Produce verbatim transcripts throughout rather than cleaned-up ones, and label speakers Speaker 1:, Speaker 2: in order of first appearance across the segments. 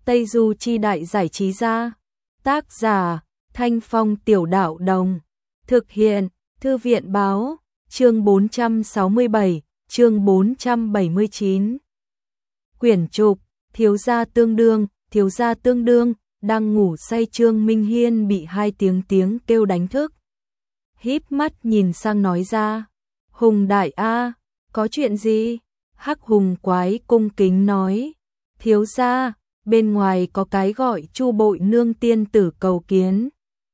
Speaker 1: Tây Du Chi Đại Giải Trí Gia. Tác giả Thanh Phong Tiểu Đạo Đồng. Thực hiện Thư viện Báo. Chương bốn trăm sáu mươi bảy, chương bốn trăm bảy mươi chín. Quyển trục, thiếu gia tương đương, thiếu gia tương đương. Đang ngủ say Trương Minh Hiên bị hai tiếng tiếng kêu đánh thức. Híp mắt nhìn sang nói ra. Hùng đại a, có chuyện gì? Hắc Hùng quái cung kính nói. Thiếu gia, bên ngoài có cái gọi Chu Bội Nương tiên tử cầu kiến.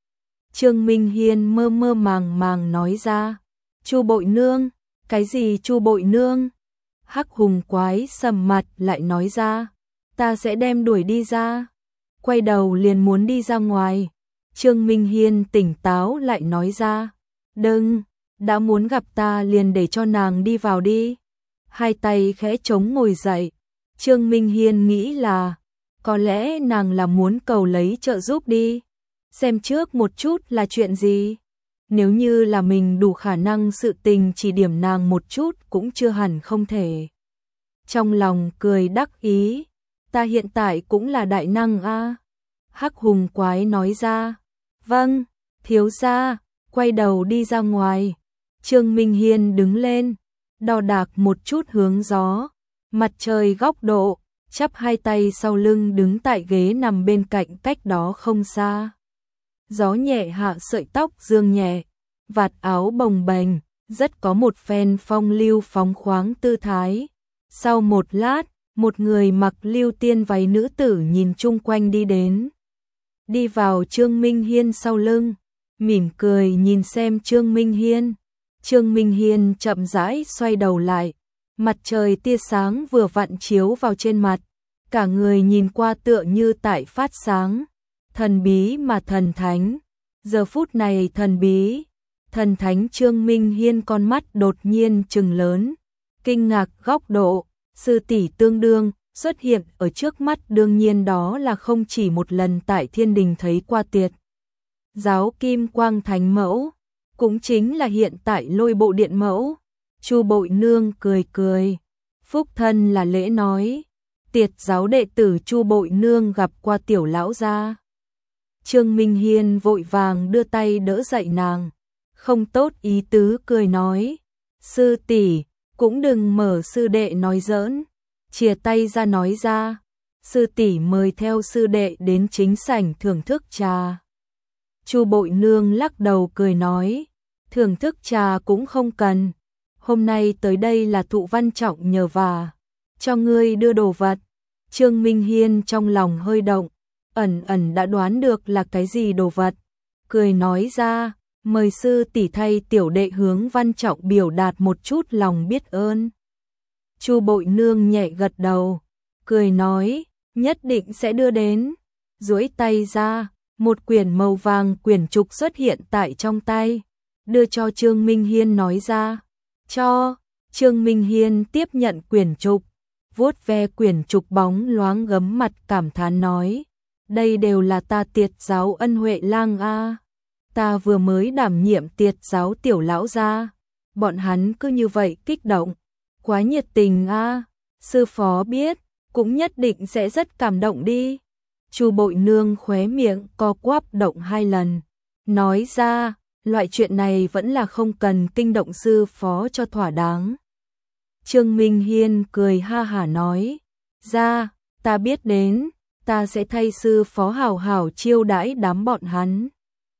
Speaker 1: Trương Minh Hiên mơ mơ màng màng nói ra. Chu Bội Nương? Cái gì Chu Bội Nương? Hắc Hùng quái sầm mặt lại nói ra. Ta sẽ đem đuổi đi ra. Quay đầu liền muốn đi ra ngoài. Trương Minh Hiên tỉnh táo lại nói ra. Đừng, đã muốn gặp ta liền để cho nàng đi vào đi. Hai tay khẽ chống ngồi dậy. Trương Minh Hiên nghĩ là có lẽ nàng là muốn cầu lấy trợ giúp đi. Xem trước một chút là chuyện gì. Nếu như là mình đủ khả năng sự tình chỉ điểm nàng một chút cũng chưa hẳn không thể. Trong lòng cười đắc ý. Ta hiện tại cũng là đại năng a. Hắc Hùng quái nói ra. Vâng, thiếu gia, quay đầu đi ra ngoài. Trương Minh Hiên đứng lên, đo đạc một chút hướng gió, mặt trời góc độ, chắp hai tay sau lưng đứng tại ghế nằm bên cạnh cách đó không xa. Gió nhẹ hạ sợi tóc dương nhẹ, vạt áo bồng bềnh, rất có một phen phong lưu phóng khoáng tư thái. Sau một lát, một người mặc lưu tiên váy nữ tử nhìn chung quanh đi đến. Đi vào Trương Minh Hiên sau lưng, mỉm cười nhìn xem Trương Minh Hiên. Trương Minh Hiên chậm rãi xoay đầu lại, mặt trời tia sáng vừa vặn chiếu vào trên mặt, cả người nhìn qua tựa như tại phát sáng, thần bí mà thần thánh. Giờ phút này thần bí, thần thánh Trương Minh Hiên con mắt đột nhiên trừng lớn, kinh ngạc góc độ, sư tỷ tương đương xuất hiện ở trước mắt, đương nhiên đó là không chỉ một lần tại thiên đình thấy qua tiệt giáo Kim Quang Thánh Mẫu, cũng chính là hiện tại Lôi Bộ Điện Mẫu. Chu Bội Nương cười cười, phúc thân là lễ nói, tiệt giáo đệ tử Chu Bội Nương gặp qua tiểu lão gia. Trương Minh Hiên vội vàng đưa tay đỡ dậy nàng, không tốt ý tứ cười nói, sư tỷ cũng đừng mở sư đệ nói giỡn. Chìa tay ra nói ra, sư tỷ mời theo sư đệ đến chính sảnh thưởng thức trà. Chu Bội Nương lắc đầu cười nói, thưởng thức trà cũng không cần, hôm nay tới đây là thụ Văn Trọng nhờ vả, cho ngươi đưa đồ vật. Trương Minh Hiên trong lòng hơi động, ẩn ẩn đã đoán được là cái gì đồ vật, cười nói ra, mời sư tỷ thay tiểu đệ hướng Văn Trọng biểu đạt một chút lòng biết ơn. Chu Bội Nương nhẹ gật đầu, cười nói, nhất định sẽ đưa đến. Duỗi tay ra, một quyển màu vàng quyển trục xuất hiện tại trong tay, đưa cho Trương Minh Hiên nói ra, cho. Trương Minh Hiên tiếp nhận quyển trục, vuốt ve quyển trục bóng loáng gấm mặt cảm thán nói, đây đều là ta tiệt giáo Ân Huệ lang a. Ta vừa mới đảm nhiệm tiệt giáo tiểu lão gia, bọn hắn cứ như vậy kích động. Quá nhiệt tình a, sư phó biết, cũng nhất định sẽ rất cảm động đi. Chu Bội Nương khóe miệng co quắp động hai lần, nói ra, loại chuyện này vẫn là không cần kinh động sư phó cho thỏa đáng. Trương Minh Hiên cười ha hả nói, ra, ta biết đến, ta sẽ thay sư phó hảo hảo chiêu đãi đám bọn hắn.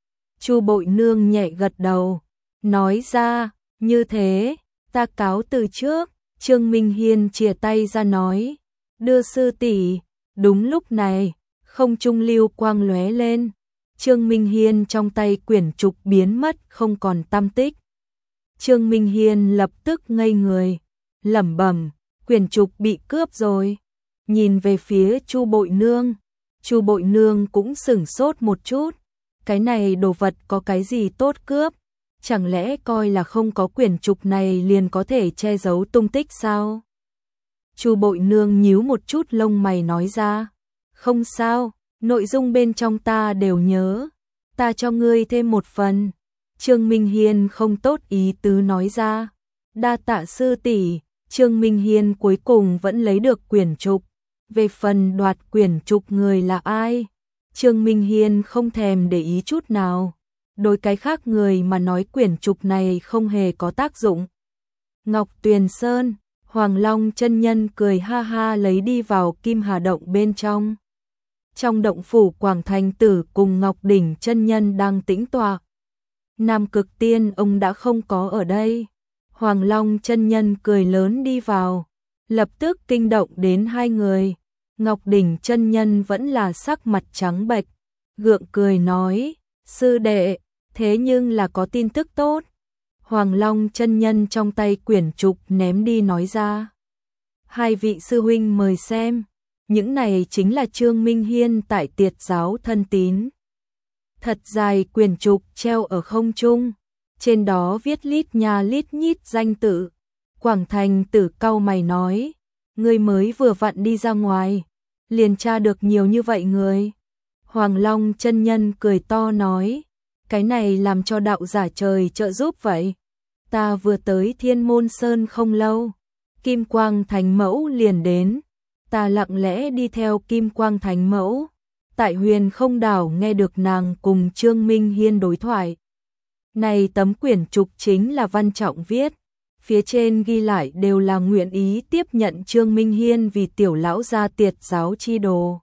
Speaker 1: Chu Bội Nương nhẹ gật đầu, nói ra, như thế, ta cáo từ trước. Trương Minh Hiên chìa tay ra nói, đưa sư tỷ. Đúng lúc này, không trung lưu quang lóe lên, Trương Minh Hiên trong tay quyển trục biến mất không còn tăm tích. Trương Minh Hiên lập tức ngây người, lẩm bẩm, quyển trục bị cướp rồi. Nhìn về phía Chu Bội Nương, Chu Bội Nương cũng sửng sốt một chút, cái này đồ vật có cái gì tốt cướp? Chẳng lẽ coi là không có quyển trục này liền có thể che giấu tung tích sao? Chu Bội Nương nhíu một chút lông mày nói ra, không sao, nội dung bên trong ta đều nhớ, ta cho ngươi thêm một phần. Trương Minh Hiên không tốt ý tứ nói ra, đa tạ sư tỷ. Trương Minh Hiên cuối cùng vẫn lấy được quyển trục, Về phần đoạt quyển trục người là ai, Trương Minh Hiên không thèm để ý chút nào. Đối cái khác người mà nói quyển trục này không hề có tác dụng. Ngọc Tuyền Sơn, Hoàng Long chân nhân cười ha ha lấy đi vào Kim Hà động bên trong. Trong động phủ Quảng Thành Tử cùng Ngọc Đỉnh chân nhân đang tĩnh tọa. Nam Cực Tiên ông đã không có ở đây. Hoàng Long chân nhân cười lớn đi vào, lập tức kinh động đến hai người. Ngọc Đỉnh chân nhân vẫn là sắc mặt trắng bệch, gượng cười nói: "Sư đệ, thế nhưng là có tin tức tốt." Hoàng Long chân nhân trong tay quyển trục ném đi nói ra: "Hai vị sư huynh mời xem, những này chính là Trương Minh Hiên tại Tiệt giáo thân tín." Thật dài quyển trục treo ở không trung, trên đó viết lít nha lít nhít danh tự. Quảng Thành Tử cau mày nói: "Ngươi mới vừa vặn đi ra ngoài, liền tra được nhiều như vậy người." Hoàng Long chân nhân cười to nói: "Cái này làm cho đạo giả trời trợ giúp vậy. Ta vừa tới Thiên Môn Sơn không lâu, Kim Quang Thánh Mẫu liền đến, ta lặng lẽ đi theo Kim Quang Thánh Mẫu, tại Huyền Không Đảo nghe được nàng cùng Trương Minh Hiên đối thoại. Này tấm quyển trục chính là Văn Trọng viết, phía trên ghi lại đều là nguyện ý tiếp nhận Trương Minh Hiên vì tiểu lão gia Tiệt giáo chi đồ.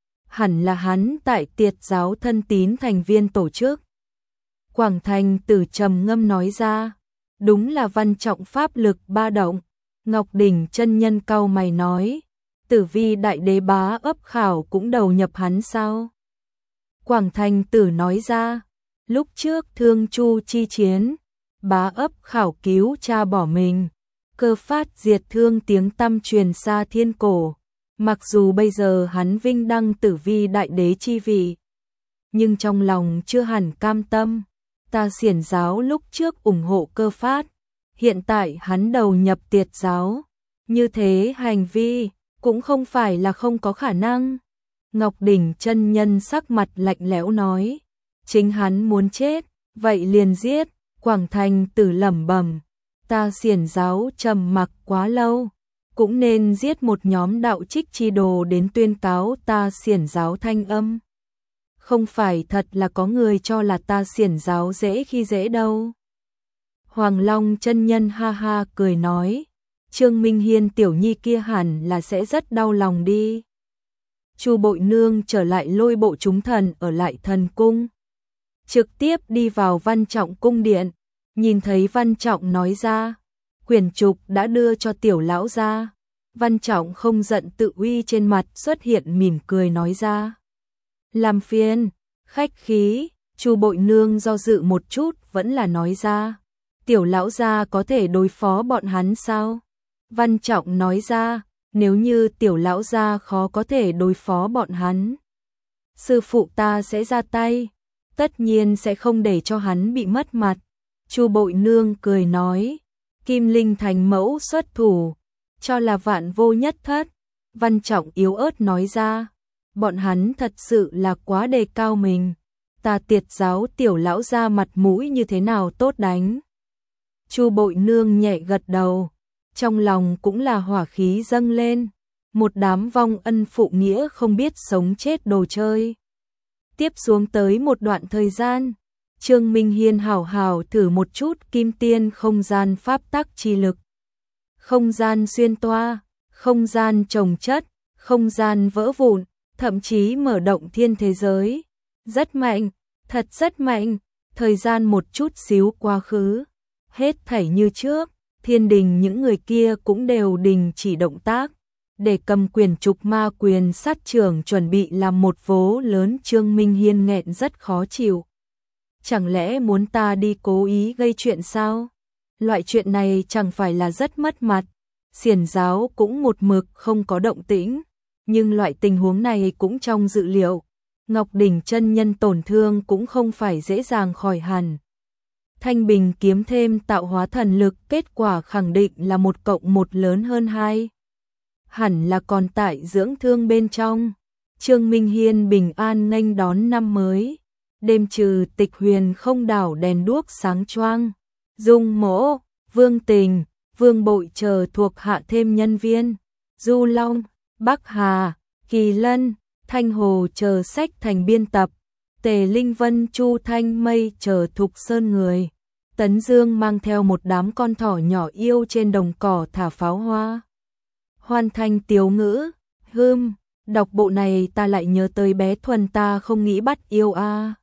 Speaker 1: Hẳn là hắn tại Tiệt giáo thân tín thành viên tổ chức." Quảng Thành Tử trầm ngâm nói ra: "Đúng là Văn Trọng pháp lực ba động." Ngọc Đỉnh chân nhân cau mày nói: "Tử Vi đại đế bá ấp khảo cũng đầu nhập hắn sao?" Quảng Thành Tử nói ra: "Lúc trước Thương Chu chi chiến, bá ấp khảo cứu cha bỏ mình, cơ phát diệt thương tiếng tăm truyền xa thiên cổ. Mặc dù bây giờ hắn vinh đăng Tử Vi đại đế chi vị, nhưng trong lòng chưa hẳn cam tâm. Ta Xiển giáo lúc trước ủng hộ cơ phát, hiện tại hắn đầu nhập Tiệt giáo, như thế hành vi cũng không phải là không có khả năng." Ngọc Đỉnh chân nhân sắc mặt lạnh lẽo nói: "Chính hắn muốn chết, vậy liền giết." Quảng Thành Tử lẩm bẩm: "Ta Xiển giáo trầm mặc quá lâu, cũng nên giết một nhóm đạo trích chi đồ đến tuyên cáo ta Xiển giáo thanh âm. Không phải thật là có người cho là ta Xiển giáo dễ khi dễ đâu." Hoàng Long chân nhân ha ha cười nói: "Trương Minh Hiên tiểu nhi kia hẳn là sẽ rất đau lòng đi." Chu Bội Nương trở lại Lôi Bộ chúng thần ở lại thần cung, trực tiếp đi vào Văn Trọng cung điện, nhìn thấy Văn Trọng nói ra: "Quyển trục đã đưa cho tiểu lão gia." Văn Trọng không giận tự uy trên mặt xuất hiện mỉm cười nói ra: "Làm phiền, khách khí." Chu Bội Nương do dự một chút vẫn là nói ra: "Tiểu lão gia có thể đối phó bọn hắn sao?" Văn Trọng nói ra: "Nếu như tiểu lão gia khó có thể đối phó bọn hắn, sư phụ ta sẽ ra tay, tất nhiên sẽ không để cho hắn bị mất mặt." Chu Bội Nương cười nói: "Kim Linh Thành Mẫu xuất thủ, cho là vạn vô nhất thất." Văn Trọng yếu ớt nói ra: "Bọn hắn thật sự là quá đề cao mình, ta Tiệt giáo tiểu lão gia mặt mũi như thế nào tốt đánh." Chu Bội Nương nhẹ gật đầu, trong lòng cũng là hỏa khí dâng lên, một đám vong ân phụ nghĩa không biết sống chết đồ chơi. Tiếp xuống tới một đoạn thời gian, Trương Minh Hiên hảo hảo thử một chút kim tiên không gian pháp tắc chi lực. Không gian xuyên toa, không gian chồng chất, không gian vỡ vụn, thậm chí mở động thiên thế giới. Rất mạnh, thật rất mạnh, thời gian một chút xíu quá khứ, hết thảy như trước, thiên đình những người kia cũng đều đình chỉ động tác, để cầm quyền trục ma quyền sát trưởng chuẩn bị làm một vố lớn. Trương Minh Hiên nghẹn rất khó chịu. Chẳng lẽ muốn ta đi cố ý gây chuyện sao? Loại chuyện này chẳng phải là rất mất mặt. Xiển giáo cũng một mực không có động tĩnh, nhưng loại tình huống này cũng trong dự liệu. Ngọc Đỉnh chân nhân tổn thương cũng không phải dễ dàng khỏi hẳn. Thanh Bình kiếm thêm tạo hóa thần lực, kết quả khẳng định là một cộng một lớn hơn hai. Hẳn là còn tại dưỡng thương bên trong. Trương Minh Hiên bình an nghênh đón năm mới. Đêm trừ tịch Huyền Không Đảo đèn đuốc sáng choang. Dung Mỗ, Vương Tình, Vương Bội chờ thuộc hạ thêm nhân viên. Du Long, Bắc Hà, Kỳ Lân, Thanh Hồ chờ sách thành biên tập, Tề Linh Vân, Chu Thanh Mây chờ Thục Sơn người. Tấn Dương mang theo một đám con thỏ nhỏ yêu trên đồng cỏ thả pháo hoa. Hoàn thành tiếu ngữ, hưm, đọc bộ này ta lại nhớ tới bé Thuần, ta không nghĩ bắt yêu a.